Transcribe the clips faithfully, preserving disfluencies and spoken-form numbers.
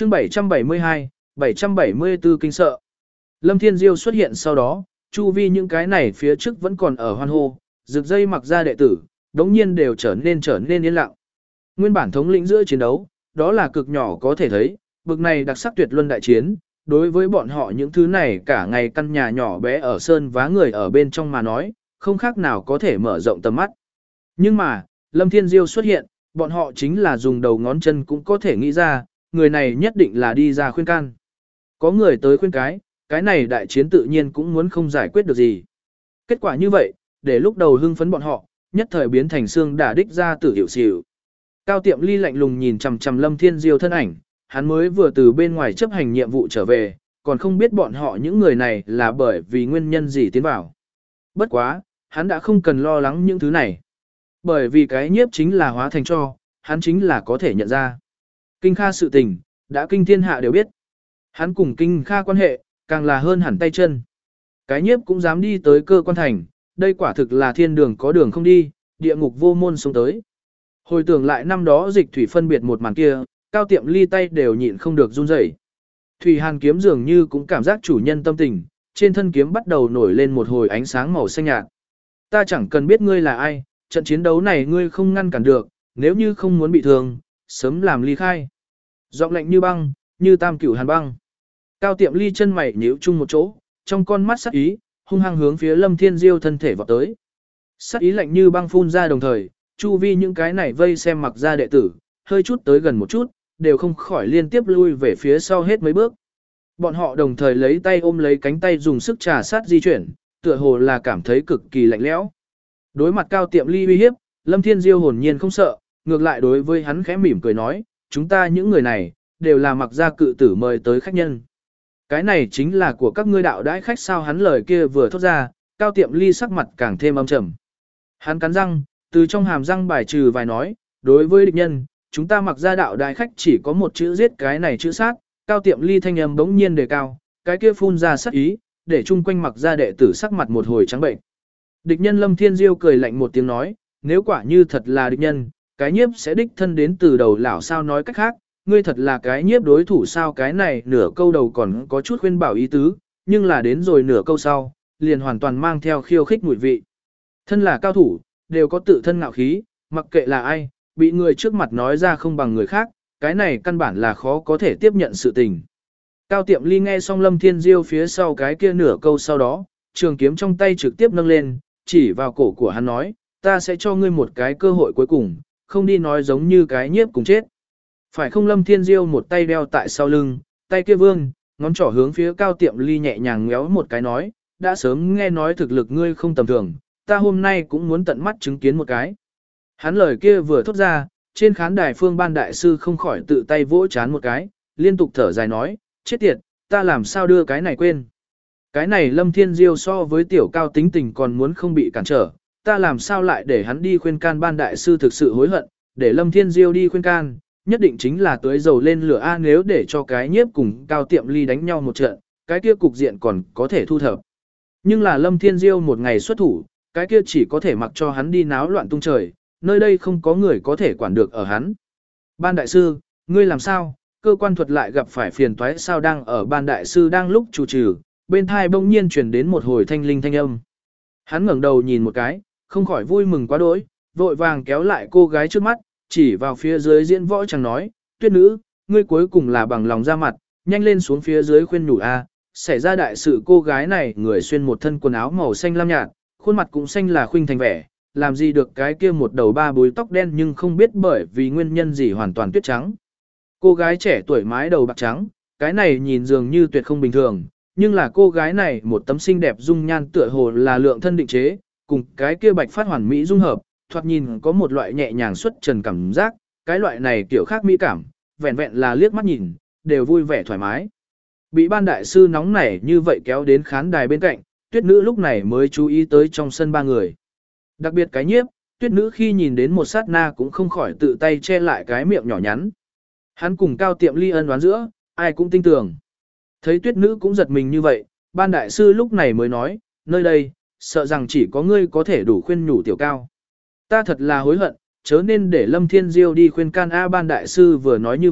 chương bảy trăm bảy mươi hai, bảy trăm bảy mươi tư kinh sợ. Lâm Thiên Diêu xuất hiện sau đó, chu vi những cái này phía trước vẫn còn ở hoan hô, rực dây mặc ra đệ tử, đống nhiên đều trở nên trở nên yên lặng. Nguyên bản thống lĩnh giữa chiến đấu, đó là cực nhỏ có thể thấy, bực này đặc sắc tuyệt luân đại chiến, đối với bọn họ những thứ này cả ngày căn nhà nhỏ bé ở sơn vá người ở bên trong mà nói, không khác nào có thể mở rộng tầm mắt. Nhưng mà, Lâm Thiên Diêu xuất hiện, bọn họ chính là dùng đầu ngón chân cũng có thể nghĩ ra, người này nhất định là đi ra khuyên can. Có người tới khuyên cái, cái này đại chiến tự nhiên cũng muốn không giải quyết được gì. Kết quả như vậy, để lúc đầu hưng phấn bọn họ, nhất thời biến thành xương đả đích ra tử hiệu xỉu. Cao Tiệm Ly lạnh lùng nhìn chằm chằm Lâm Thiên Diêu thân ảnh, hắn mới vừa từ bên ngoài chấp hành nhiệm vụ trở về, còn không biết bọn họ những người này là bởi vì nguyên nhân gì tiến vào. Bất quá, hắn đã không cần lo lắng những thứ này. Bởi vì cái nhiếp chính là hóa thành cho, hắn chính là có thể nhận ra. Kinh Kha sự tình, đã kinh thiên hạ đều biết. Hắn cùng Kinh Kha quan hệ, càng là hơn hẳn tay chân. Cái nhiếp cũng dám đi tới cơ quan thành, đây quả thực là thiên đường có đường không đi, địa ngục vô môn xuống tới. Hồi tưởng lại năm đó dịch thủy phân biệt một màn kia, Cao Tiệm Ly tay đều nhịn không được run rẩy. Thủy Hàn kiếm dường như cũng cảm giác chủ nhân tâm tình, trên thân kiếm bắt đầu nổi lên một hồi ánh sáng màu xanh nhạt. Ta chẳng cần biết ngươi là ai, trận chiến đấu này ngươi không ngăn cản được, nếu như không muốn bị thương, sớm làm ly khai. Giọng lạnh như băng, như tam cửu hàn băng. Cao Tiệm Ly chân mày nhíu chung một chỗ, trong con mắt sắc ý, hung hăng hướng phía Lâm Thiên Diêu thân thể vọt tới. Sắc ý lạnh như băng phun ra đồng thời, chu vi những cái này vây xem mặc ra đệ tử, hơi chút tới gần một chút, đều không khỏi liên tiếp lui về phía sau hết mấy bước. Bọn họ đồng thời lấy tay ôm lấy cánh tay dùng sức trà sát di chuyển, tựa hồ là cảm thấy cực kỳ lạnh lẽo. Đối mặt Cao Tiệm Ly uy hiếp, Lâm Thiên Diêu hồn nhiên không sợ, ngược lại đối với hắn khẽ mỉm cười nói, chúng ta những người này, đều là mặc gia cự tử mời tới khách nhân. Cái này chính là của các ngươi đạo đãi khách sao? Hắn lời kia vừa thốt ra, Cao Tiệm Ly sắc mặt càng thêm âm trầm. Hắn cắn răng, từ trong hàm răng bài trừ vài nói, đối với địch nhân, chúng ta mặc gia đạo đãi khách chỉ có một chữ giết, cái này chữ sát. Cao Tiệm Ly thanh âm bỗng nhiên đề cao, cái kia phun ra sát ý, để chung quanh mặc gia đệ tử sắc mặt một hồi trắng bệnh. Địch nhân Lâm Thiên Diêu cười lạnh một tiếng nói, nếu quả như thật là địch nhân, cái nhiếp sẽ đích thân đến từ đầu lão sao? Nói cách khác, ngươi thật là cái nhiếp đối thủ sao? Cái này nửa câu đầu còn có chút khuyên bảo ý tứ, nhưng là đến rồi nửa câu sau, liền hoàn toàn mang theo khiêu khích mùi vị. Thân là cao thủ, đều có tự thân ngạo khí, mặc kệ là ai, bị người trước mặt nói ra không bằng người khác, cái này căn bản là khó có thể tiếp nhận sự tình. Cao Tiệm Ly nghe xong Lâm Thiên Diêu phía sau cái kia nửa câu sau đó, trường kiếm trong tay trực tiếp nâng lên, chỉ vào cổ của hắn nói, ta sẽ cho ngươi một cái cơ hội cuối cùng, không đi nói giống như cái nhiếp cùng chết. Phải không? Lâm Thiên Diêu một tay đeo tại sau lưng, tay kia vương, ngón trỏ hướng phía Cao Tiệm Ly nhẹ nhàng ngéo một cái nói, đã sớm nghe nói thực lực ngươi không tầm thường, ta hôm nay cũng muốn tận mắt chứng kiến một cái. Hắn lời kia vừa thốt ra, trên khán đài Phương Ban đại sư không khỏi tự tay vỗ chán một cái, liên tục thở dài nói, chết tiệt, ta làm sao đưa cái này quên. Cái này Lâm Thiên Diêu so với tiểu Cao tính tình còn muốn không bị cản trở, ta làm sao lại để hắn đi khuyên can? Ban đại sư thực sự hối hận, để Lâm Thiên Diêu đi khuyên can, nhất định chính là tưới dầu lên lửa a. Nếu để cho cái nhiếp cùng Cao Tiệm Ly đánh nhau một trận, cái kia cục diện còn có thể thu thập. Nhưng là Lâm Thiên Diêu một ngày xuất thủ, cái kia chỉ có thể mặc cho hắn đi náo loạn tung trời, nơi đây không có người có thể quản được ở hắn. Ban đại sư, ngươi làm sao? Cơ quan thuật lại gặp phải phiền toái sao? Đang ở Ban đại sư đang lúc chủ trừ, bên thai bỗng nhiên truyền đến một hồi thanh linh thanh âm. Hắn ngẩng đầu nhìn một cái, không khỏi vui mừng quá đỗi, vội vàng kéo lại cô gái trước mắt, chỉ vào phía dưới diễn võ chẳng nói, tuyết nữ, ngươi cuối cùng là bằng lòng ra mặt, nhanh lên xuống phía dưới khuyên nhủ a. Xảy ra đại sự. Cô gái này người xuyên một thân quần áo màu xanh lam nhạt, khuôn mặt cũng xanh là khuynh thành vẻ, làm gì được cái kia một đầu ba búi tóc đen nhưng không biết bởi vì nguyên nhân gì hoàn toàn tuyết trắng. Cô gái trẻ tuổi mái đầu bạc trắng, cái này nhìn dường như tuyệt không bình thường, nhưng là cô gái này một tấm xinh đẹp dung nhan tựa hồ là lượng thân định chế, cùng cái kia bạch phát hoàn mỹ dung hợp, thoạt nhìn có một loại nhẹ nhàng xuất trần cảm giác, cái loại này kiểu khác mỹ cảm, vẹn vẹn là liếc mắt nhìn, đều vui vẻ thoải mái. Bị Ban đại sư nóng nảy như vậy kéo đến khán đài bên cạnh, tuyết nữ lúc này mới chú ý tới trong sân ba người. Đặc biệt cái nhiếp, tuyết nữ khi nhìn đến một sát na cũng không khỏi tự tay che lại cái miệng nhỏ nhắn. Hắn cùng Cao Tiệm Ly ân đoán giữa, ai cũng tin tưởng. Thấy tuyết nữ cũng giật mình như vậy, Ban đại sư lúc này mới nói, nơi đây, sợ rằng chỉ có ngươi có thể đủ khuyên nhủ tiểu Cao. Ta thật là hối hận, chớ nên để Lâm Thiên Diêu đi khuyên can a. Ban đại sư vừa nói như vậy,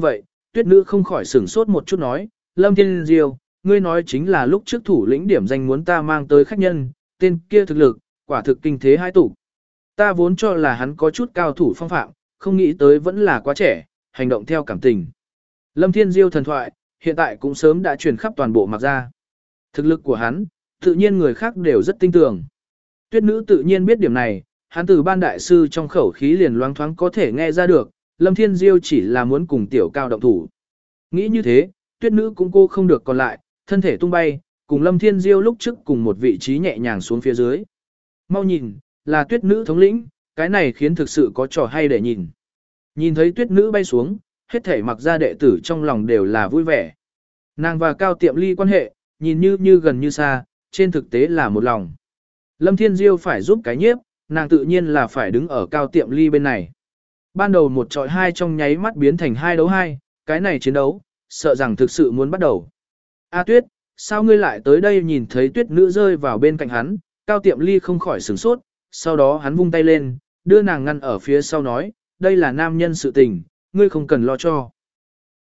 tuyết nữ không khỏi sửng sốt một chút nói, Lâm Thiên Diêu, ngươi nói chính là lúc trước thủ lĩnh điểm danh muốn ta mang tới khách nhân, tên kia thực lực, quả thực kinh thế hai tủ. Ta vốn cho là hắn có chút cao thủ phong phạm, không nghĩ tới vẫn là quá trẻ, hành động theo cảm tình. Lâm Thiên Diêu thần thoại, hiện tại cũng sớm đã truyền khắp toàn bộ Mạc Gia. Thực lực của hắn, tự nhiên người khác đều rất tin tưởng. Tuyết nữ tự nhiên biết điểm này, hắn từ ban đại sư trong khẩu khí liền loáng thoáng có thể nghe ra được, Lâm Thiên Diêu chỉ là muốn cùng tiểu cao động thủ. Nghĩ như thế, tuyết nữ cũng cô không được còn lại, thân thể tung bay, cùng Lâm Thiên Diêu lúc trước cùng một vị trí nhẹ nhàng xuống phía dưới. Mau nhìn, là tuyết nữ thống lĩnh, cái này khiến thực sự có trò hay để nhìn. Nhìn thấy tuyết nữ bay xuống, hết thảy Mặc Gia đệ tử trong lòng đều là vui vẻ. Nàng và Cao Tiệm Ly quan hệ, nhìn như như gần như xa, trên thực tế là một lòng. Lâm Thiên Diêu phải giúp cái nhiếp, nàng tự nhiên là phải đứng ở Cao Tiệm Ly bên này. Ban đầu một trọi hai trong nháy mắt biến thành hai đấu hai, cái này chiến đấu, sợ rằng thực sự muốn bắt đầu. A Tuyết, sao ngươi lại tới đây? Nhìn thấy tuyết nữ rơi vào bên cạnh hắn, Cao Tiệm Ly không khỏi sửng sốt, sau đó hắn vung tay lên, đưa nàng ngăn ở phía sau nói, đây là nam nhân sự tình, ngươi không cần lo cho.